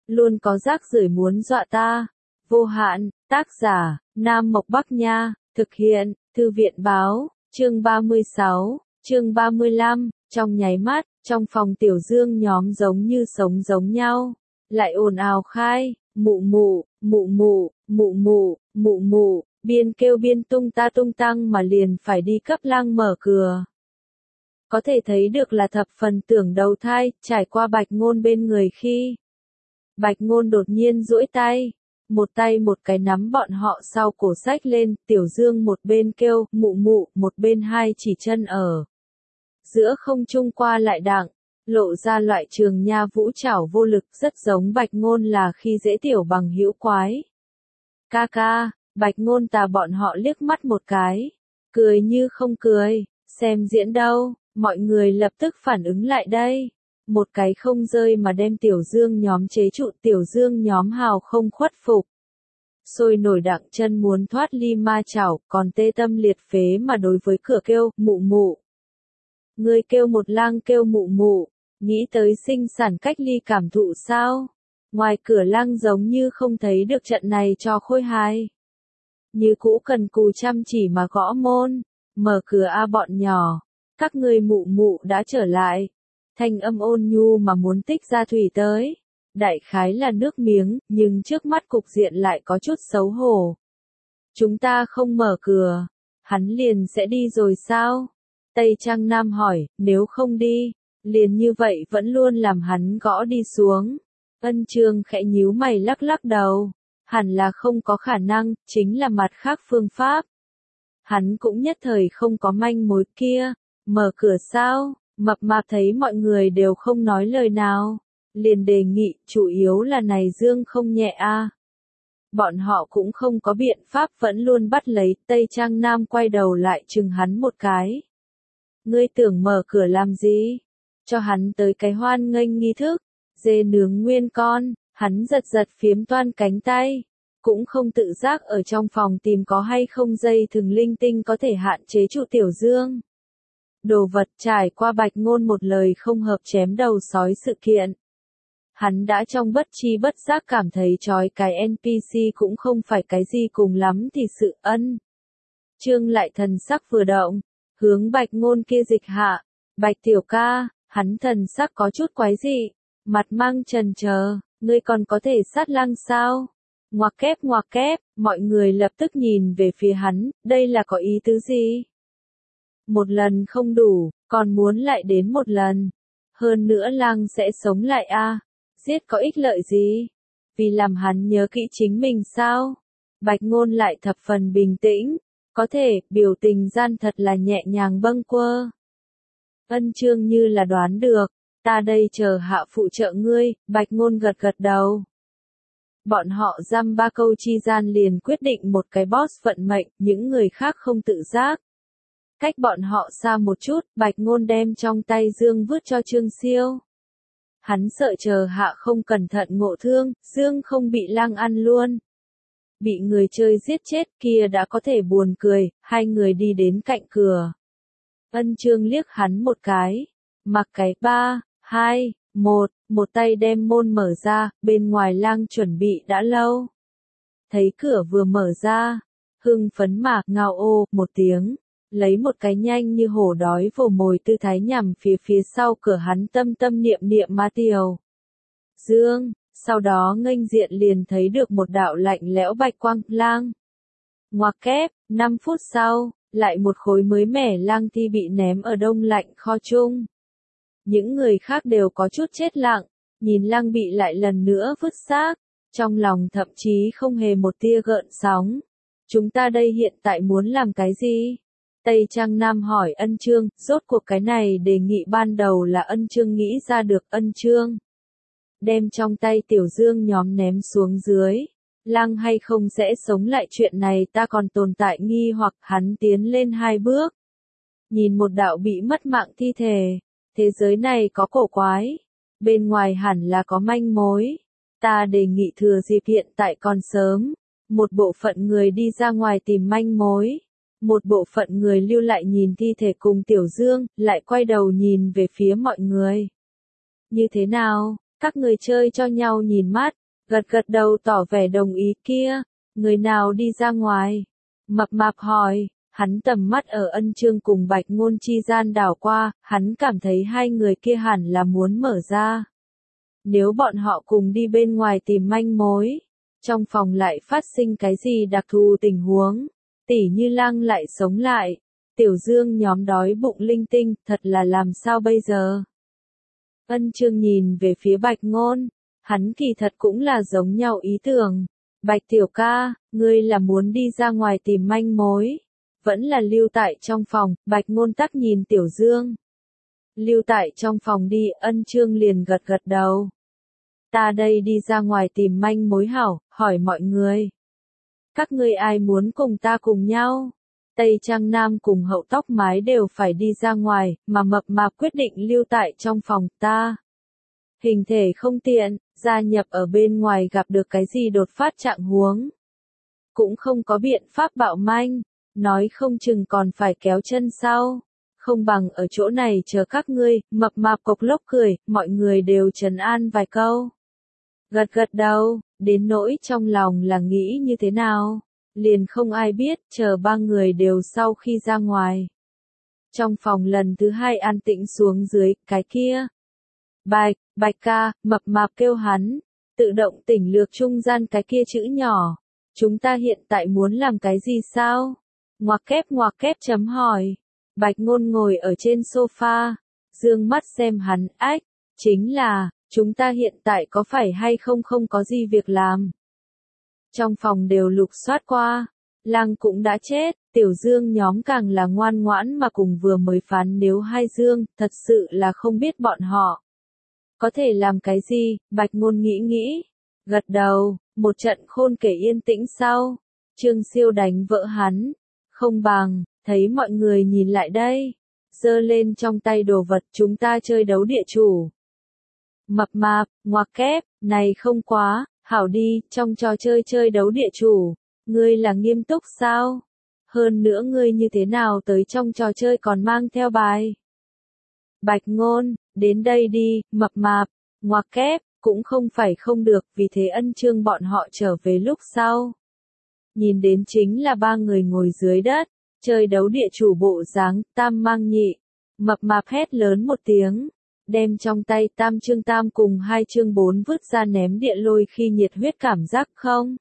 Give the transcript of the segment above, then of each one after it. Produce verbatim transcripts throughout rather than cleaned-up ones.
luôn có rác rưởi muốn dọa ta. Vô hạn, tác giả, Nam Mộc Bắc Nha, thực hiện, Thư viện Báo, chương ba mươi sáu, chương ba mươi lăm, trong nháy mắt, trong phòng Tiểu Dương nhóm giống như sống giống nhau, lại ồn ào khai, mụ mụ, mụ mụ, mụ mụ, mụ mụ, biên kêu biên tung ta tung tăng mà liền phải đi cấp Lăng mở cửa. Có thể thấy được là thập phần tưởng đầu thai, trải qua Bạch Ngôn bên người khi. Bạch Ngôn đột nhiên duỗi tay, một tay một cái nắm bọn họ sau cổ xách lên, Tiểu Dương một bên kêu, mụ mụ, một bên hai chỉ chân ở. Giữa không trung qua lại đặng, lộ ra loại trường nha vũ trảo vô lực rất giống Bạch Ngôn là khi dễ tiểu bằng hữu quái. Ca ca, Bạch Ngôn tà bọn họ liếc mắt một cái, cười như không cười, xem diễn đâu, mọi người lập tức phản ứng lại đây. Một cái không rơi mà đem Tiểu Dương nhóm chế trụ, Tiểu Dương nhóm hào không khuất phục. Sôi nổi đặng chân muốn thoát ly ma chảo, còn tê tâm liệt phế mà đối với cửa kêu, mụ mụ. Người kêu một lang kêu mụ mụ, nghĩ tới sinh sản cách ly cảm thụ sao? Ngoài cửa Lăng giống như không thấy được trận này cho khôi hài. Như cũ cần cù chăm chỉ mà gõ môn, mở cửa a bọn nhỏ, các người mụ mụ đã trở lại. Thanh âm ôn nhu mà muốn tích ra thủy tới. Đại khái là nước miếng, nhưng trước mắt cục diện lại có chút xấu hổ. Chúng ta không mở cửa, hắn liền sẽ đi rồi sao? Tây Trang Nam hỏi, nếu không đi, liền như vậy vẫn luôn làm hắn gõ đi xuống. Ân Trương khẽ nhíu mày lắc lắc đầu, hẳn là không có khả năng, chính là mặt khác phương pháp. Hắn cũng nhất thời không có manh mối kia, mở cửa sao? Mập mạp thấy mọi người đều không nói lời nào, liền đề nghị, chủ yếu là này Dương không nhẹ a. À. Bọn họ cũng không có biện pháp vẫn luôn bắt lấy, Tây Trang Nam quay đầu lại chừng hắn một cái. Ngươi tưởng mở cửa làm gì? Cho hắn tới cái hoan nghênh nghi thức, dê nướng nguyên con, hắn giật giật phiếm toan cánh tay, cũng không tự giác ở trong phòng tìm có hay không dây thừng linh tinh có thể hạn chế trụ Tiểu Dương. Đồ vật trải qua Bạch Ngôn một lời không hợp chém đầu sói sự kiện. Hắn đã trong bất chi bất giác cảm thấy chói cái en pê xê cũng không phải cái gì cùng lắm thì sự ân. Trương lại thần sắc vừa động, hướng Bạch Ngôn kia dịch hạ, Bạch tiểu ca, hắn thần sắc có chút quái dị, mặt mang chần chờ, ngươi còn có thể sát Lăng sao? Ngoặc kép ngoặc kép, mọi người lập tức nhìn về phía hắn, đây là có ý tứ gì? Một lần không đủ, còn muốn lại đến một lần. Hơn nữa Lăng sẽ sống lại a, à? Giết có ích lợi gì? Vì làm hắn nhớ kỹ chính mình sao? Bạch Ngôn lại thập phần bình tĩnh, có thể, biểu tình gian thật là nhẹ nhàng bâng quơ. Ân Trương như là đoán được, ta đây chờ hạ phụ trợ ngươi, Bạch Ngôn gật gật đầu. Bọn họ dăm ba câu chi gian liền quyết định một cái boss vận mệnh, những người khác không tự giác. Cách bọn họ xa một chút, Bạch Ngôn đem trong tay Dương vứt cho Trương Siêu. Hắn sợ chờ hạ không cẩn thận ngộ thương, Dương không bị Lăng ăn luôn. Bị người chơi giết chết kia đã có thể buồn cười, hai người đi đến cạnh cửa. Ân Trương liếc hắn một cái, mặc cái ba, hai, một, một tay đem môn mở ra, bên ngoài Lăng chuẩn bị đã lâu. Thấy cửa vừa mở ra, hưng phấn mạc ngao ô, một tiếng. Lấy một cái nhanh như hổ đói vồ mồi tư thái nhằm phía phía sau cửa hắn tâm tâm niệm niệm ma Tiểu Dương, sau đó nghênh diện liền thấy được một đạo lạnh lẽo bạch quang, lang. Ngoặc kép, năm phút sau, lại một khối mới mẻ lang thi bị ném ở đông lạnh kho chung. Những người khác đều có chút chết lặng, nhìn Lăng bị lại lần nữa vứt xác, trong lòng thậm chí không hề một tia gợn sóng. Chúng ta đây hiện tại muốn làm cái gì? Tây Trang Nam hỏi Ân Trương, rốt cuộc cái này đề nghị ban đầu là Ân Trương nghĩ ra được. Ân Trương đem trong tay Tiểu Dương nhóm ném xuống dưới. Lăng hay không sẽ sống lại, chuyện này ta còn tồn tại nghi hoặc. Hắn tiến lên hai bước, nhìn một đạo bị mất mạng thi thể. Thế giới này có cổ quái, bên ngoài hẳn là có manh mối. Ta đề nghị thừa dịp hiện tại còn sớm, một bộ phận người đi ra ngoài tìm manh mối. Một bộ phận người lưu lại nhìn thi thể cùng Tiểu Dương, lại quay đầu nhìn về phía mọi người. Như thế nào? Các người chơi cho nhau nhìn mắt, gật gật đầu tỏ vẻ đồng ý kia. Người nào đi ra ngoài? Mập mạp hỏi, hắn tầm mắt ở Ân Chương cùng Bạch Ngôn chi gian đảo qua, hắn cảm thấy hai người kia hẳn là muốn mở ra. Nếu bọn họ cùng đi bên ngoài tìm manh mối, trong phòng lại phát sinh cái gì đặc thù tình huống, tỉ như Lang lại sống lại, Tiểu Dương nhóm đói bụng linh tinh, thật là làm sao bây giờ? Ân Chương nhìn về phía Bạch Ngôn, hắn kỳ thật cũng là giống nhau ý tưởng. Bạch tiểu ca, ngươi là muốn đi ra ngoài tìm manh mối, vẫn là lưu tại trong phòng? Bạch Ngôn tắc nhìn Tiểu Dương. Lưu tại trong phòng đi. Ân Chương liền gật gật đầu. Ta đây đi ra ngoài tìm manh mối hảo, hỏi mọi người. Các ngươi ai muốn cùng ta cùng nhau? Tây Trang Nam cùng Hậu Tóc Mái đều phải đi ra ngoài, mà Mập Mạp quyết định lưu tại trong phòng. Ta hình thể không tiện, gia nhập ở bên ngoài gặp được cái gì đột phát trạng huống. Cũng không có biện pháp bạo manh, nói không chừng còn phải kéo chân sau. Không bằng ở chỗ này chờ các ngươi. Mập Mạp cộc lốc cười, mọi người đều trấn an vài câu. Gật gật đầu, đến nỗi trong lòng là nghĩ như thế nào, liền không ai biết. Chờ ba người đều sau khi ra ngoài, trong phòng lần thứ hai an tĩnh xuống dưới. Cái kia, Bạch, Bạch ca, Mập Mạp kêu hắn, tự động tỉnh lược trung gian cái kia chữ nhỏ. Chúng ta hiện tại muốn làm cái gì sao? Ngoặc kép ngoặc kép chấm hỏi. Bạch Ngôn ngồi ở trên sofa, dương mắt xem hắn, ách, chính là, chúng ta hiện tại có phải hay không không có gì việc làm? Trong phòng đều lục soát qua, Lang cũng đã chết, Tiểu Dương nhóm càng là ngoan ngoãn mà cùng vừa mới phán nếu hai Dương, thật sự là không biết bọn họ có thể làm cái gì. Bạch Ngôn nghĩ nghĩ, gật đầu. Một trận khôn kể yên tĩnh sau, Trương Siêu đánh vỡ hắn, không bằng, thấy mọi người nhìn lại đây, giơ lên trong tay đồ vật. Chúng ta chơi đấu địa chủ. Mập Mạp, ngoặc kép, này không quá, hảo đi, trong trò chơi chơi đấu địa chủ, ngươi là nghiêm túc sao? Hơn nữa ngươi như thế nào tới trong trò chơi còn mang theo bài? Bạch Ngôn, đến đây đi. Mập Mạp, ngoặc kép, cũng không phải không được, vì thế Ân Chương bọn họ trở về lúc sau. Nhìn đến chính là ba người ngồi dưới đất, chơi đấu địa chủ bộ dáng, tam mang nhị. Mập Mạp hét lớn một tiếng, đem trong tay tam chương tam cùng hai chương bốn vứt ra ném địa lôi khi nhiệt huyết cảm giác không?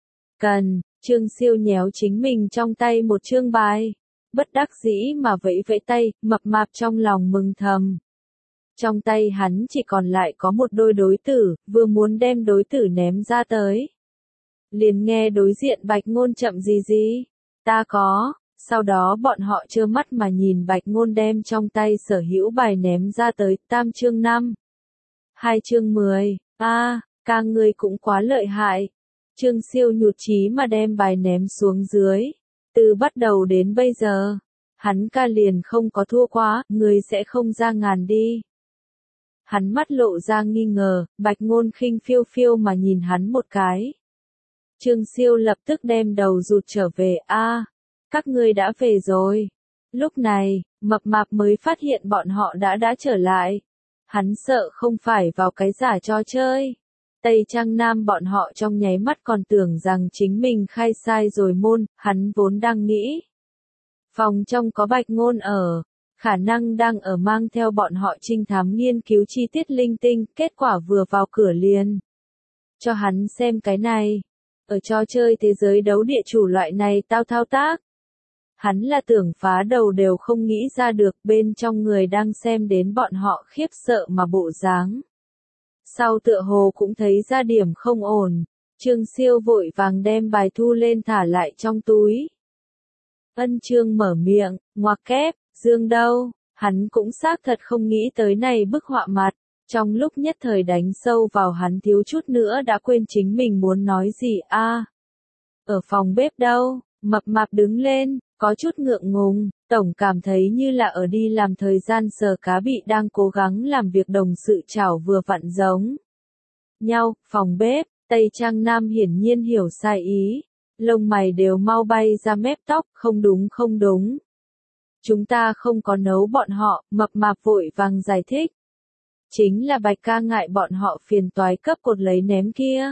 Cần, Trương Siêu nhéo chính mình trong tay một chương bài, bất đắc dĩ mà vẫy vẫy tay. Mập Mạp trong lòng mừng thầm. Trong tay hắn chỉ còn lại có một đôi đối tử, vừa muốn đem đối tử ném ra tới, liền nghe đối diện Bạch Ngôn chậm gì gì, ta có. Sau đó bọn họ trơ mắt mà nhìn Bạch Ngôn đem trong tay sở hữu bài ném ra tới. Tam chương năm, hai chương mười, a, à, ca ngươi cũng quá lợi hại. Trương Siêu nhụt chí mà đem bài ném xuống dưới. Từ bắt đầu đến bây giờ, hắn ca liền không có thua quá, ngươi sẽ không ra ngàn đi. Hắn mắt lộ ra nghi ngờ. Bạch Ngôn khinh phiêu phiêu mà nhìn hắn một cái. Trương Siêu lập tức đem đầu rụt trở về. A, à, các ngươi đã về rồi. Lúc này, Mập Mạp mới phát hiện bọn họ đã đã trở lại. Hắn sợ không phải vào cái giả trò chơi. Tây Trang Nam bọn họ trong nháy mắt còn tưởng rằng chính mình khai sai rồi môn. Hắn vốn đang nghĩ, phòng trong có Bạch Ngôn ở, khả năng đang ở mang theo bọn họ trinh thám nghiên cứu chi tiết linh tinh. Kết quả vừa vào cửa liền cho hắn xem cái này. Ở trò chơi thế giới đấu địa chủ loại này tao thao tác, hắn là tưởng phá đầu đều không nghĩ ra được. Bên trong người đang xem đến bọn họ khiếp sợ mà bộ dáng, sau tựa hồ cũng thấy ra điểm không ổn. Trương Siêu vội vàng đem bài thu lên thả lại trong túi. Ân Chương mở miệng, ngoặc kép, Dương đâu? Hắn cũng xác thật không nghĩ tới này bức họa mặt. Trong lúc nhất thời đánh sâu vào hắn thiếu chút nữa đã quên chính mình muốn nói gì. A, à, ở phòng bếp đâu? Mập Mạp đứng lên, có chút ngượng ngùng, tổng cảm thấy như là ở đi làm thời gian sờ cá bị đang cố gắng làm việc đồng sự chảo vừa vặn giống nhau. Phòng bếp, Tây Trang Nam hiển nhiên hiểu sai ý, lông mày đều mau bay ra mép tóc. Không đúng không đúng, chúng ta không có nấu bọn họ. Mập Mạp vội vàng giải thích. Chính là Bạch ca ngại bọn họ phiền toái cấp cột lấy ném kia.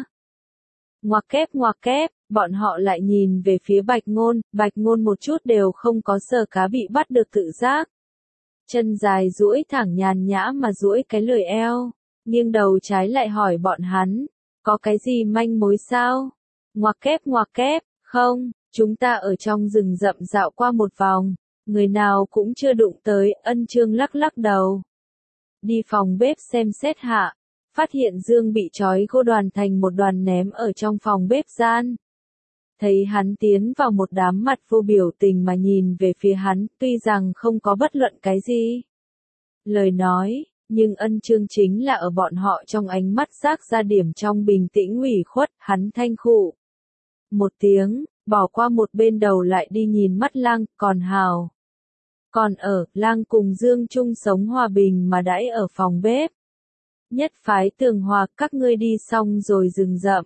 Ngoặc kép ngoặc kép, bọn họ lại nhìn về phía Bạch Ngôn, Bạch Ngôn một chút đều không có sờ cá bị bắt được tự giác. Chân dài duỗi thẳng nhàn nhã mà duỗi cái lười eo, nghiêng đầu trái lại hỏi bọn hắn, có cái gì manh mối sao? Ngoặc kép ngoặc kép, không, chúng ta ở trong rừng rậm dạo qua một vòng, người nào cũng chưa đụng tới, Ân Chương lắc lắc đầu. Đi phòng bếp xem xét hạ, phát hiện Dương bị trói gô đoàn thành một đoàn ném ở trong phòng bếp gian. Thấy hắn tiến vào một đám mặt vô biểu tình mà nhìn về phía hắn, tuy rằng không có bất luận cái gì lời nói, nhưng Ân Chương chính là ở bọn họ trong ánh mắt rác ra điểm trong bình tĩnh ủy khuất, hắn thanh khụ một tiếng, bỏ qua một bên đầu lại đi nhìn mắt Lang, còn hào. Còn ở, Lang cùng Dương chung sống hòa bình mà đãi ở phòng bếp. Nhất phái Tường Hòa, các ngươi đi xong rồi rừng rậm.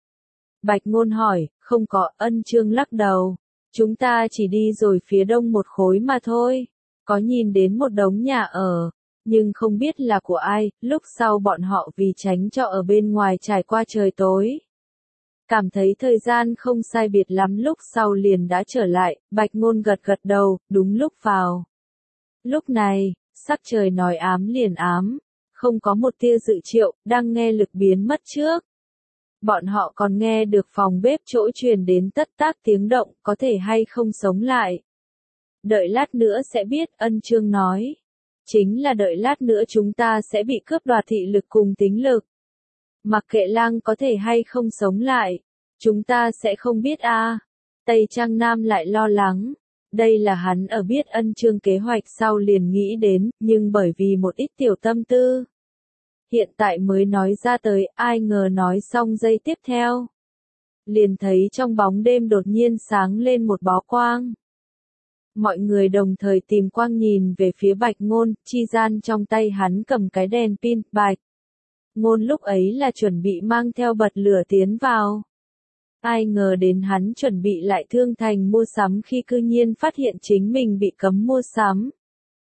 Bạch Ngôn hỏi, không có, Ân Chương lắc đầu. Chúng ta chỉ đi rồi phía đông một khối mà thôi. Có nhìn đến một đống nhà ở, nhưng không biết là của ai, lúc sau bọn họ vì tránh cho ở bên ngoài trải qua trời tối. Cảm thấy thời gian không sai biệt lắm lúc sau liền đã trở lại, Bạch Ngôn gật gật đầu, đúng lúc vào. Lúc này, sắc trời nói ám liền ám, không có một tia dự triệu, đang nghe lực biến mất trước. Bọn họ còn nghe được phòng bếp chỗ truyền đến tất tác tiếng động, có thể hay không sống lại. Đợi lát nữa sẽ biết, Ân Chương nói. Chính là đợi lát nữa chúng ta sẽ bị cướp đoạt thị lực cùng tính lực. Mặc kệ Lang có thể hay không sống lại, chúng ta sẽ không biết a. À. Tây Trang Nam lại lo lắng. Đây là hắn ở biết Ân Chương kế hoạch sau liền nghĩ đến, nhưng bởi vì một ít tiểu tâm tư. Hiện tại mới nói ra tới, ai ngờ nói xong giây tiếp theo. Liền thấy trong bóng đêm đột nhiên sáng lên một bó quang. Mọi người đồng thời tìm quang nhìn về phía Bạch Ngôn, chi gian trong tay hắn cầm cái đèn pin, Bạch Ngôn lúc ấy là chuẩn bị mang theo bật lửa tiến vào. Ai ngờ đến hắn chuẩn bị lại thương thành mua sắm khi cư nhiên phát hiện chính mình bị cấm mua sắm.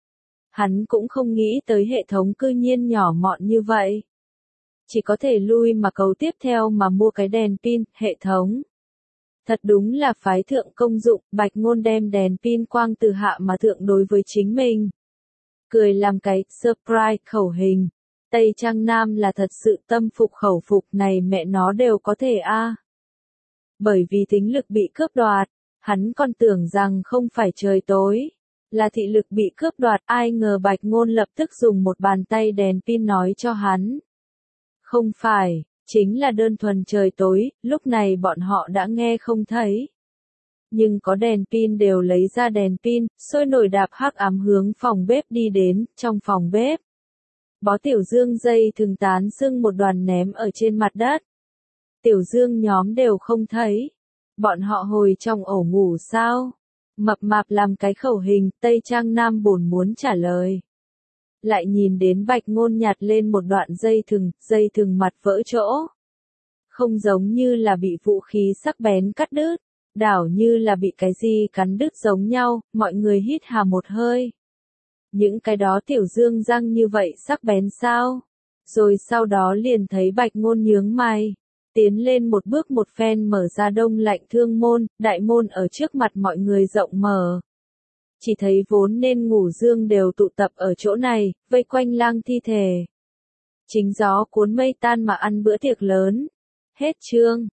Hắn cũng không nghĩ tới hệ thống cư nhiên nhỏ mọn như vậy. Chỉ có thể lui mà cầu tiếp theo mà mua cái đèn pin, hệ thống. Thật đúng là phái thượng công dụng, Bạch Ngôn đem đèn pin quang từ hạ mà thượng đối với chính mình. Cười làm cái surprise khẩu hình. Tây Trang Nam là thật sự tâm phục khẩu phục này mẹ nó đều có thể a. À. Bởi vì tính lực bị cướp đoạt, hắn còn tưởng rằng không phải trời tối, là thị lực bị cướp đoạt, ai ngờ Bạch Ngôn lập tức dùng một bàn tay đèn pin nói cho hắn. Không phải, chính là đơn thuần trời tối, lúc này bọn họ đã nghe không thấy. Nhưng có đèn pin đều lấy ra đèn pin, sôi nổi đạp hắc ám hướng phòng bếp đi đến, trong phòng bếp. Bó Tiểu Dương dây thường tán sưng một đoàn ném ở trên mặt đất. Tiểu Dương nhóm đều không thấy. Bọn họ hồi trong ổ ngủ sao? Mập mạp làm cái khẩu hình, Tây Trang Nam bồn muốn trả lời. Lại nhìn đến Bạch Ngôn nhặt lên một đoạn dây thừng, dây thừng mặt vỡ chỗ. Không giống như là bị vũ khí sắc bén cắt đứt, đảo như là bị cái gì cắn đứt giống nhau, mọi người hít hà một hơi. Những cái đó Tiểu Dương răng như vậy sắc bén sao? Rồi sau đó liền thấy Bạch Ngôn nhướng mày. Tiến lên một bước một phen mở ra đông lạnh thương môn, đại môn ở trước mặt mọi người rộng mở. Chỉ thấy vốn nên ngủ Dương đều tụ tập ở chỗ này, vây quanh Lang thi thể. Chính gió cuốn mây tan mà ăn bữa tiệc lớn. Hết chương.